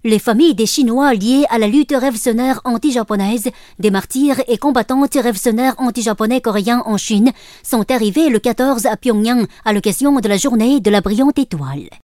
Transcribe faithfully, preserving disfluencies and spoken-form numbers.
Les familles des Chinois liées à la lutte révolutionnaire anti-japonaise, des martyrs et combattantes révolutionnaires anti-japonais coréens en Chine, sont arrivées le quatorze à Pyongyang à l'occasion de la journée de la brillante étoile.